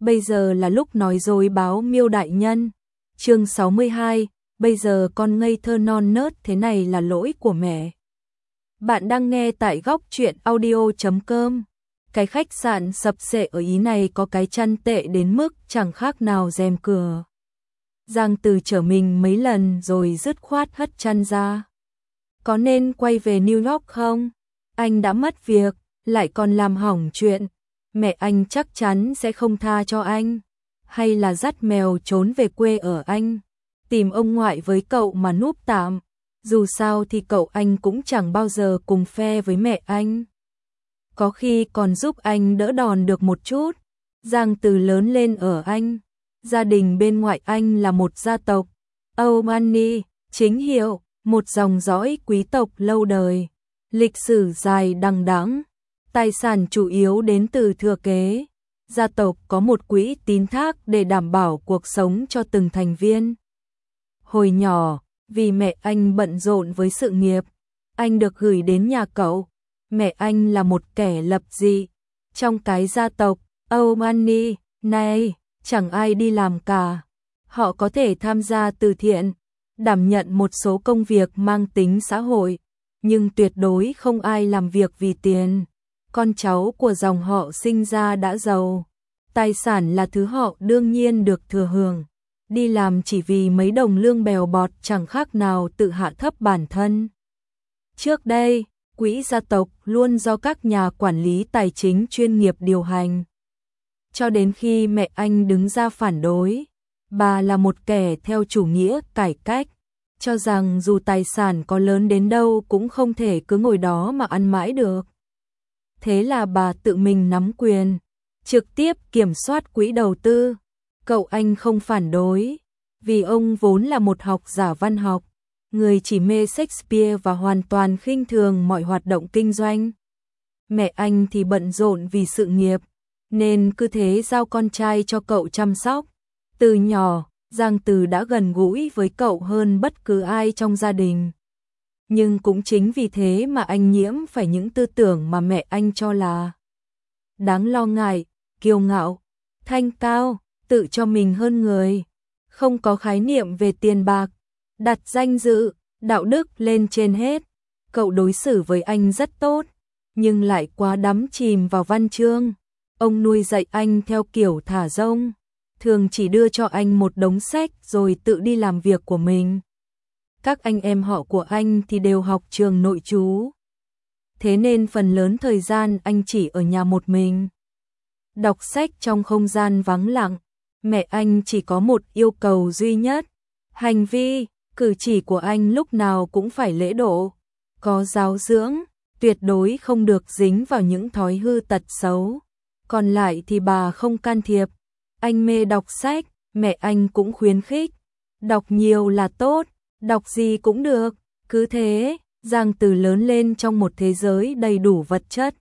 bây giờ là lúc nói dối báo Miêu đại nhân. Chương 62, bây giờ con ngây thơ non nớt thế này là lỗi của mẹ. Bạn đang nghe tại góc truyện audio.com. Cái khách sạn sập xệ ở Ý này có cái chăn tệ đến mức chẳng khác nào rèm cửa. Giang Từ trở mình mấy lần rồi dứt khoát hất chăn ra. Có nên quay về New York không? Anh đã mất việc, lại còn làm hỏng chuyện. Mẹ anh chắc chắn sẽ không tha cho anh. Hay là dắt mèo trốn về quê ở Anh, tìm ông ngoại với cậu mà núp tạm. Dù sao thì cậu anh cũng chẳng bao giờ cùng phe với mẹ anh. Có khi còn giúp anh đỡ đòn được một chút. Giang Từ lớn lên ở Anh. Gia đình bên ngoại anh là một gia tộc Albany, chính hiệu, một dòng dõi quý tộc lâu đời. Lịch sử dài đằng đẵng, tài sản chủ yếu đến từ thừa kế. Gia tộc có một quỹ tín thác để đảm bảo cuộc sống cho từng thành viên. Hồi nhỏ, vì mẹ anh bận rộn với sự nghiệp, anh được gửi đến nhà cậu. Mẹ anh là một kẻ lập dị. Trong cái gia tộc Albany này, chẳng ai đi làm cả. Họ có thể tham gia từ thiện, đảm nhận một số công việc mang tính xã hội, nhưng tuyệt đối không ai làm việc vì tiền. Con cháu của dòng họ sinh ra đã giàu. Tài sản là thứ họ đương nhiên được thừa hưởng. Đi làm chỉ vì mấy đồng lương bèo bọt chẳng khác nào tự hạ thấp bản thân. Trước đây, quỹ gia tộc luôn do các nhà quản lý tài chính chuyên nghiệp điều hành. Cho đến khi mẹ anh đứng ra phản đối, bà là một kẻ theo chủ nghĩa cải cách, cho rằng dù tài sản có lớn đến đâu cũng không thể cứ ngồi đó mà ăn mãi được. Thế là bà tự mình nắm quyền, trực tiếp kiểm soát quỹ đầu tư. Cậu anh không phản đối, vì ông vốn là một học giả văn học, người chỉ mê Shakespeare và hoàn toàn khinh thường mọi hoạt động kinh doanh. Mẹ anh thì bận rộn vì sự nghiệp, nên cứ thế giao con trai cho cậu chăm sóc. Từ nhỏ, Giang Từ đã gần gũi với cậu hơn bất cứ ai trong gia đình. Nhưng cũng chính vì thế mà anh nhiễm phải những tư tưởng mà mẹ anh cho là đáng lo ngại, kiêu ngạo, thanh cao, tự cho mình hơn người, không có khái niệm về tiền bạc, đặt danh dự, đạo đức lên trên hết. Cậu đối xử với anh rất tốt, nhưng lại quá đắm chìm vào văn chương. Ông nuôi dạy anh theo kiểu thả rông, thường chỉ đưa cho anh một đống sách rồi tự đi làm việc của mình. Các anh em họ của anh thì đều học trường nội trú. Thế nên phần lớn thời gian anh chỉ ở nhà một mình, đọc sách trong không gian vắng lặng. Mẹ anh chỉ có một yêu cầu duy nhất, hành vi, cử chỉ của anh lúc nào cũng phải lễ độ, có giáo dưỡng, tuyệt đối không được dính vào những thói hư tật xấu. Còn lại thì bà không can thiệp. Anh mê đọc sách, mẹ anh cũng khuyến khích. Đọc nhiều là tốt, đọc gì cũng được. Cứ thế, Giang Từ lớn lên trong một thế giới đầy đủ vật chất,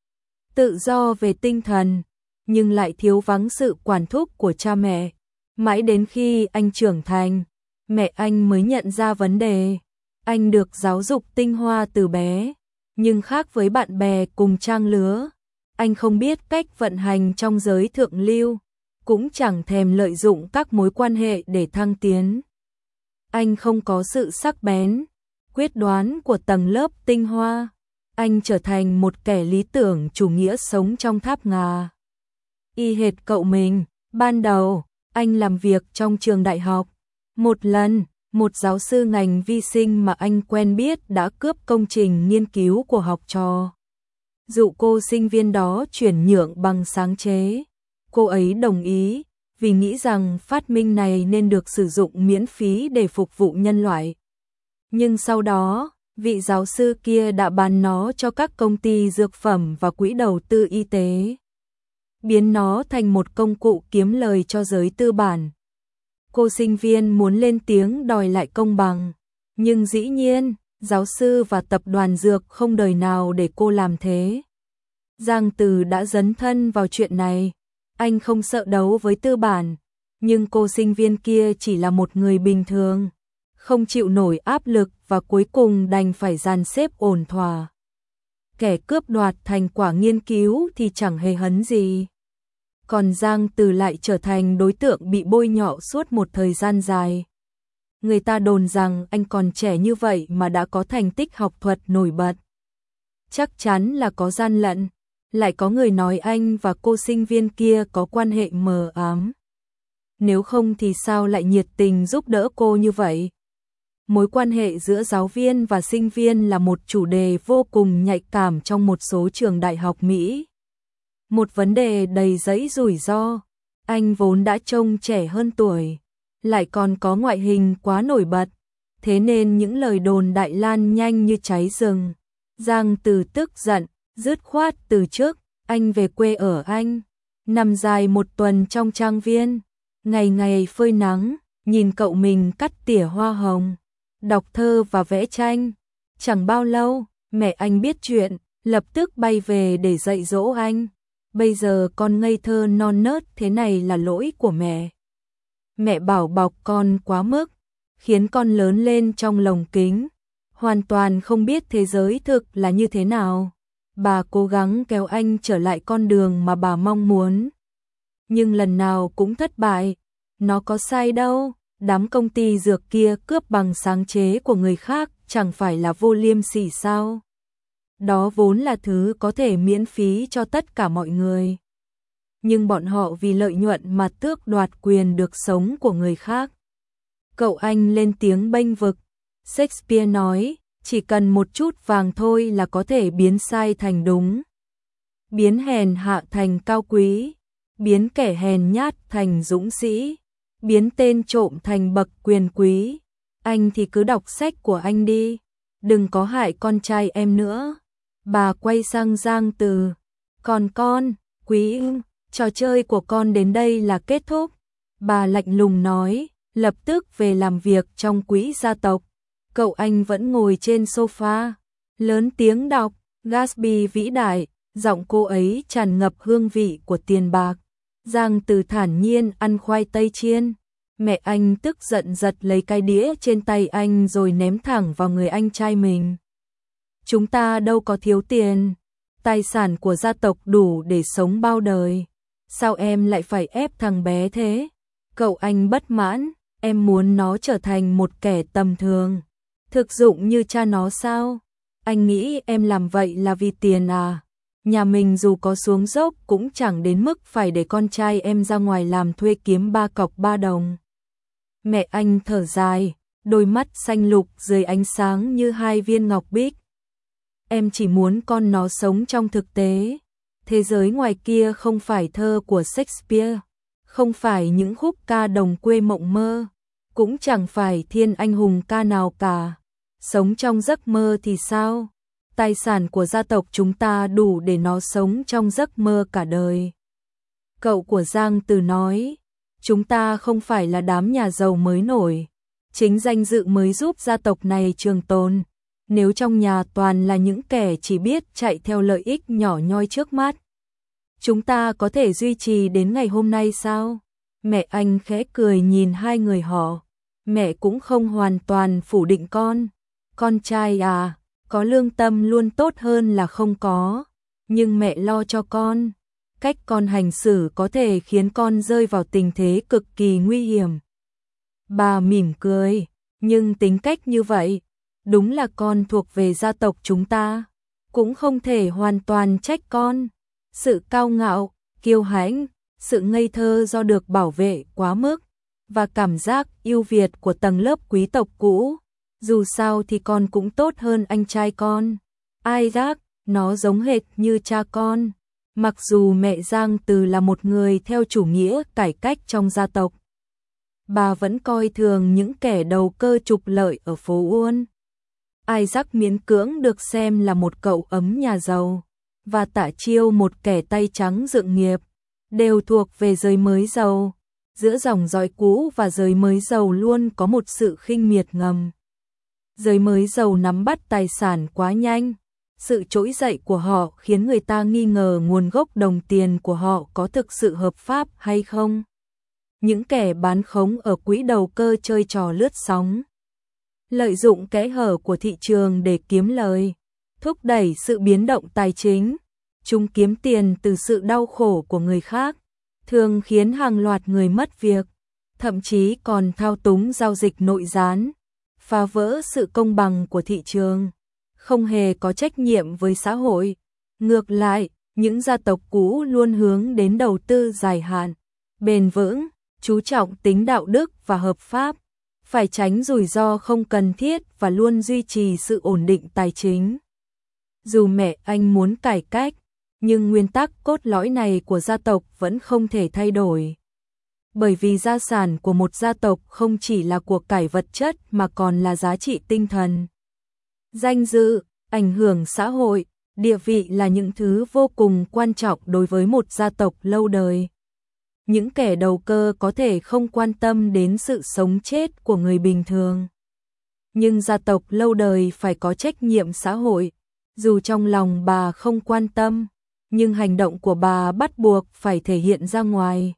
tự do về tinh thần, nhưng lại thiếu vắng sự quản thúc của cha mẹ. Mãi đến khi anh trưởng thành, mẹ anh mới nhận ra vấn đề. Anh được giáo dục tinh hoa từ bé, nhưng khác với bạn bè cùng trang lứa. Anh không biết cách vận hành trong giới thượng lưu, cũng chẳng thèm lợi dụng các mối quan hệ để thăng tiến. Anh không có sự sắc bén, quyết đoán của tầng lớp tinh hoa. Anh trở thành một kẻ lý tưởng chủ nghĩa sống trong tháp ngà. Y hệt cậu mình, ban đầu, anh làm việc trong trường đại học. Một lần, một giáo sư ngành vi sinh mà anh quen biết đã cướp công trình nghiên cứu của học trò. Dụ cô sinh viên đó chuyển nhượng bằng sáng chế. Cô ấy đồng ý, vì nghĩ rằng phát minh này nên được sử dụng miễn phí để phục vụ nhân loại. Nhưng sau đó, vị giáo sư kia đã bán nó cho các công ty dược phẩm và quỹ đầu tư y tế, biến nó thành một công cụ kiếm lời cho giới tư bản. Cô sinh viên muốn lên tiếng đòi lại công bằng, nhưng dĩ nhiên, giáo sư và tập đoàn dược không đời nào để cô làm thế. Giang Từ đã dấn thân vào chuyện này. Anh không sợ đấu với tư bản, nhưng cô sinh viên kia chỉ là một người bình thường, không chịu nổi áp lực và cuối cùng đành phải dàn xếp ổn thỏa. Kẻ cướp đoạt thành quả nghiên cứu thì chẳng hề hấn gì. còn Giang Từ lại trở thành đối tượng bị bôi nhọ suốt một thời gian dài. Người ta đồn rằng anh còn trẻ như vậy mà đã có thành tích học thuật nổi bật. Chắc chắn là có gian lận, lại có người nói anh và cô sinh viên kia có quan hệ mờ ám. Nếu không thì sao lại nhiệt tình giúp đỡ cô như vậy? Mối quan hệ giữa giáo viên và sinh viên là một chủ đề vô cùng nhạy cảm trong một số trường đại học Mỹ. Một vấn đề đầy rẫy rủi ro. Anh vốn đã trông trẻ hơn tuổi, lại còn có ngoại hình quá nổi bật, thế nên những lời đồn đại lan nhanh như cháy rừng. Giang Từ tức giận, dứt khoát từ chức, anh về quê ở Anh, nằm dài một tuần trong trang viên, ngày ngày phơi nắng, nhìn cậu mình cắt tỉa hoa hồng, đọc thơ và vẽ tranh. Chẳng bao lâu, mẹ anh biết chuyện, lập tức bay về để dạy dỗ anh. Bây giờ con ngây thơ non nớt thế này là lỗi của mẹ. Mẹ bảo bọc con quá mức, khiến con lớn lên trong lồng kính, hoàn toàn không biết thế giới thực là như thế nào. Bà cố gắng kéo anh trở lại con đường mà bà mong muốn, nhưng lần nào cũng thất bại. Nó có sai đâu, đám công ty dược kia cướp bằng sáng chế của người khác chẳng phải là vô liêm sỉ sao? Đó vốn là thứ có thể miễn phí cho tất cả mọi người. Nhưng bọn họ vì lợi nhuận mà tước đoạt quyền được sống của người khác. Cậu anh lên tiếng bênh vực. Shakespeare nói, chỉ cần một chút vàng thôi là có thể biến sai thành đúng. Biến hèn hạ thành cao quý, biến kẻ hèn nhát thành dũng sĩ, biến tên trộm thành bậc quyền quý. Anh thì cứ đọc sách của anh đi, đừng có hại con trai em nữa. Bà quay sang Giang Từ. Còn con, Quý, trò chơi của con đến đây là kết thúc. Bà lạnh lùng nói, lập tức về làm việc trong quỹ gia tộc. Cậu anh vẫn ngồi trên sofa, lớn tiếng đọc Gatsby vĩ đại, giọng cô ấy tràn ngập hương vị của tiền bạc. Giang Từ thản nhiên ăn khoai tây chiên. Mẹ anh tức giận giật lấy cái đĩa trên tay anh rồi ném thẳng vào người anh trai mình. Chúng ta đâu có thiếu tiền, tài sản của gia tộc đủ để sống bao đời. Sao em lại phải ép thằng bé thế? Cậu anh bất mãn, em muốn nó trở thành một kẻ tầm thường, thực dụng như cha nó sao? Anh nghĩ em làm vậy là vì tiền à? Nhà mình dù có xuống dốc cũng chẳng đến mức phải để con trai em ra ngoài làm thuê kiếm 3 cọc 3 đồng. Mẹ anh thở dài, đôi mắt xanh lục dưới ánh sáng như hai viên ngọc bích. Em chỉ muốn con nó sống trong thực tế. Thế giới ngoài kia không phải thơ của Shakespeare, không phải những khúc ca đồng quê mộng mơ, cũng chẳng phải thiên anh hùng ca nào cả. Sống trong giấc mơ thì sao? Tài sản của gia tộc chúng ta đủ để nó sống trong giấc mơ cả đời. Cậu của Giang Từ nói, chúng ta không phải là đám nhà giàu mới nổi, chính danh dự mới giúp gia tộc này trường tồn. Nếu trong nhà toàn là những kẻ chỉ biết chạy theo lợi ích nhỏ nhoi trước mắt, chúng ta có thể duy trì đến ngày hôm nay sao? Mẹ anh khẽ cười nhìn hai người họ. Mẹ cũng không hoàn toàn phủ định con. Con trai à, có lương tâm luôn tốt hơn là không có. Nhưng mẹ lo cho con. Cách con hành xử có thể khiến con rơi vào tình thế cực kỳ nguy hiểm. Bà mỉm cười, nhưng tính cách như vậy, đúng là con thuộc về gia tộc chúng ta, cũng không thể hoàn toàn trách con. Sự cao ngạo, kiêu hãnh, sự ngây thơ do được bảo vệ quá mức, và cảm giác ưu việt của tầng lớp quý tộc cũ. Dù sao thì con cũng tốt hơn anh trai con. Isaac, nó giống hệt như cha con. Mặc dù mẹ Giang Từ là một người theo chủ nghĩa cải cách trong gia tộc, bà vẫn coi thường những kẻ đầu cơ trục lợi ở phố Uôn. Isaac miễn cưỡng được xem là một cậu ấm nhà giàu, và Tạ Chiêu một kẻ tay trắng dựng nghiệp, đều thuộc về giới mới giàu. Giữa dòng dõi cũ và giới mới giàu luôn có một sự khinh miệt ngầm. Giới mới giàu nắm bắt tài sản quá nhanh, sự trỗi dậy của họ khiến người ta nghi ngờ nguồn gốc đồng tiền của họ có thực sự hợp pháp hay không. Những kẻ bán khống ở quỹ đầu cơ chơi trò lướt sóng, lợi dụng kẽ hở của thị trường để kiếm lời, thúc đẩy sự biến động tài chính. Chúng kiếm tiền từ sự đau khổ của người khác, thường khiến hàng loạt người mất việc, thậm chí còn thao túng giao dịch nội gián, phá vỡ sự công bằng của thị trường, không hề có trách nhiệm với xã hội. Ngược lại, những gia tộc cũ luôn hướng đến đầu tư dài hạn, bền vững, chú trọng tính đạo đức và hợp pháp, phải tránh rủi ro không cần thiết và luôn duy trì sự ổn định tài chính. Dù mẹ anh muốn cải cách, nhưng nguyên tắc cốt lõi này của gia tộc vẫn không thể thay đổi. Bởi vì gia sản của một gia tộc không chỉ là của cải vật chất mà còn là giá trị tinh thần. Danh dự, ảnh hưởng xã hội, địa vị là những thứ vô cùng quan trọng đối với một gia tộc lâu đời. Những kẻ đầu cơ có thể không quan tâm đến sự sống chết của người bình thường. Nhưng gia tộc lâu đời phải có trách nhiệm xã hội, dù trong lòng bà không quan tâm, nhưng hành động của bà bắt buộc phải thể hiện ra ngoài.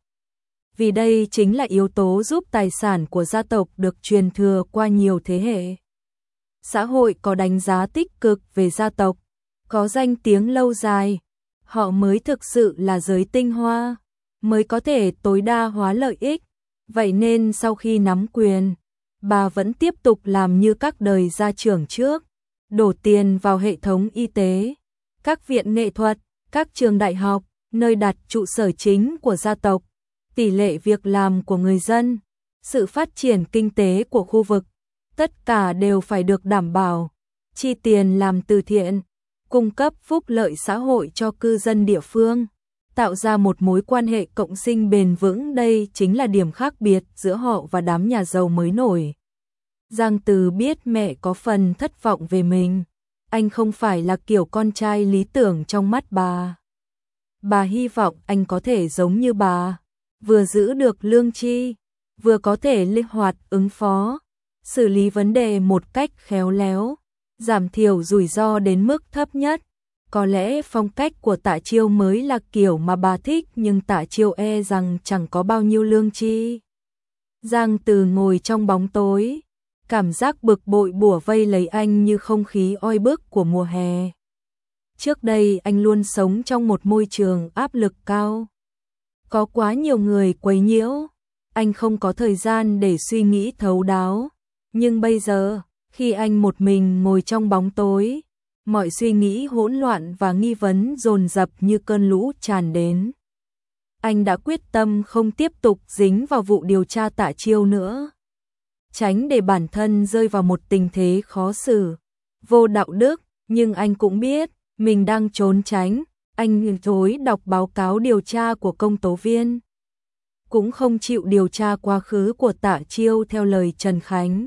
Vì đây chính là yếu tố giúp tài sản của gia tộc được truyền thừa qua nhiều thế hệ. Xã hội có đánh giá tích cực về gia tộc, có danh tiếng lâu dài, họ mới thực sự là giới tinh hoa, mới có thể tối đa hóa lợi ích. Vậy nên sau khi nắm quyền, bà vẫn tiếp tục làm như các đời gia trưởng trước, đổ tiền vào hệ thống y tế, các viện nghệ thuật, các trường đại học, nơi đặt trụ sở chính của gia tộc, tỷ lệ việc làm của người dân, sự phát triển kinh tế của khu vực, tất cả đều phải được đảm bảo, chi tiền làm từ thiện, cung cấp phúc lợi xã hội cho cư dân địa phương, tạo ra một mối quan hệ cộng sinh bền vững. Đây chính là điểm khác biệt giữa họ và đám nhà giàu mới nổi. Giang Từ biết mẹ có phần thất vọng về mình, anh không phải là kiểu con trai lý tưởng trong mắt bà. Bà hy vọng anh có thể giống như bà, vừa giữ được lương tri, vừa có thể linh hoạt ứng phó, xử lý vấn đề một cách khéo léo, giảm thiểu rủi ro đến mức thấp nhất. Có lẽ phong cách của Tạ Chiêu mới là kiểu mà bà thích, nhưng Tạ Chiêu e rằng chẳng có bao nhiêu lương tri. Giang Từ ngồi trong bóng tối, cảm giác bực bội bủa vây lấy anh như không khí oi bức của mùa hè. Trước đây anh luôn sống trong một môi trường áp lực cao. Có quá nhiều người quấy nhiễu, anh không có thời gian để suy nghĩ thấu đáo. Nhưng bây giờ, khi anh một mình ngồi trong bóng tối, mọi suy nghĩ hỗn loạn và nghi vấn dồn dập như cơn lũ tràn đến. Anh đã quyết tâm không tiếp tục dính vào vụ điều tra Tạ Chiêu nữa. Tránh để bản thân rơi vào một tình thế khó xử, vô đạo đức, nhưng anh cũng biết mình đang trốn tránh. Anh thối đọc báo cáo điều tra của công tố viên, cũng không chịu điều tra quá khứ của Tạ Chiêu theo lời Trần Khánh.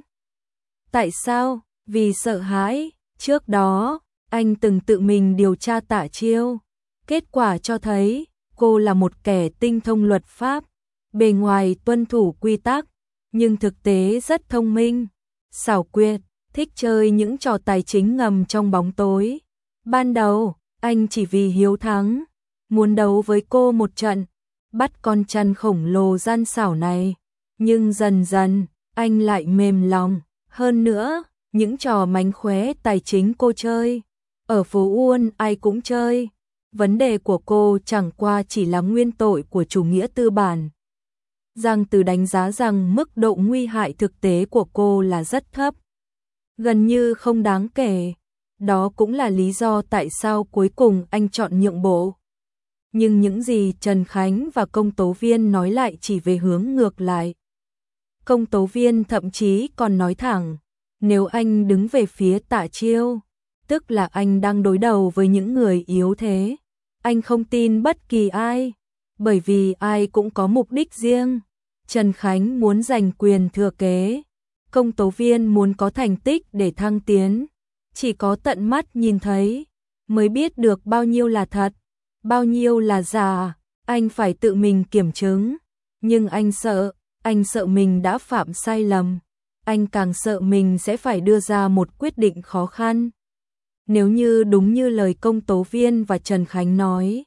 Tại sao? Vì sợ hãi. Trước đó, anh từng tự mình điều tra Tạ Chiêu. Kết quả cho thấy, cô là một kẻ tinh thông luật pháp, bề ngoài tuân thủ quy tắc, nhưng thực tế rất thông minh, xảo quyệt, thích chơi những trò tài chính ngầm trong bóng tối. Ban đầu, anh chỉ vì hiếu thắng, muốn đấu với cô một trận, bắt con chăn khổng lồ gian xảo này. Nhưng dần dần, anh lại mềm lòng. Hơn nữa, những trò mánh khóe tài chính cô chơi, ở phố Uôn ai cũng chơi. Vấn đề của cô chẳng qua chỉ là nguyên tội của chủ nghĩa tư bản. Giang Từ đánh giá rằng mức độ nguy hại thực tế của cô là rất thấp, gần như không đáng kể. Đó cũng là lý do tại sao cuối cùng anh chọn nhượng bộ. Nhưng những gì Trần Khánh và công tố viên nói lại chỉ về hướng ngược lại. Công tố viên thậm chí còn nói thẳng, nếu anh đứng về phía Tạ Chiêu, tức là anh đang đối đầu với những người yếu thế. Anh không tin bất kỳ ai, bởi vì ai cũng có mục đích riêng. Trần Khánh muốn giành quyền thừa kế, công tố viên muốn có thành tích để thăng tiến. Chỉ có tận mắt nhìn thấy, mới biết được bao nhiêu là thật, bao nhiêu là giả. Anh phải tự mình kiểm chứng. Nhưng anh sợ mình đã phạm sai lầm. Anh càng sợ mình sẽ phải đưa ra một quyết định khó khăn. Nếu như đúng như lời công tố viên và Trần Khánh nói,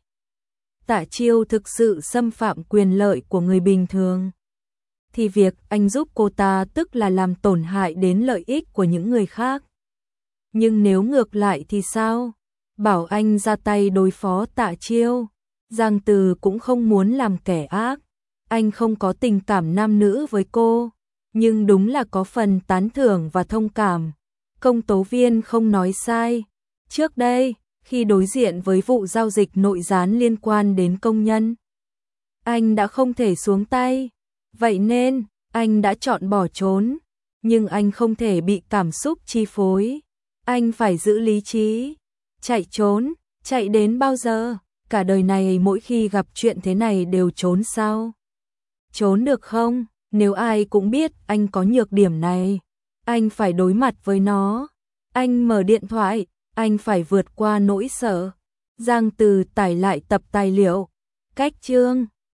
Tạ Chiêu thực sự xâm phạm quyền lợi của người bình thường, thì việc anh giúp cô ta tức là làm tổn hại đến lợi ích của những người khác. Nhưng nếu ngược lại thì sao? Bảo anh ra tay đối phó Tạ Chiêu, Giang Từ cũng không muốn làm kẻ ác. Anh không có tình cảm nam nữ với cô, nhưng đúng là có phần tán thưởng và thông cảm. Công tố viên không nói sai. Trước đây, khi đối diện với vụ giao dịch nội gián liên quan đến công nhân, anh đã không thể xuống tay. Vậy nên, anh đã chọn bỏ trốn. Nhưng anh không thể bị cảm xúc chi phối. Anh phải giữ lý trí. Chạy trốn, chạy đến bao giờ? Cả đời này mỗi khi gặp chuyện thế này đều trốn sao? Trốn được không? Nếu ai cũng biết anh có nhược điểm này, anh phải đối mặt với nó. Anh mở điện thoại, anh phải vượt qua nỗi sợ. Giang Từ tải lại tập tài liệu. Cách chương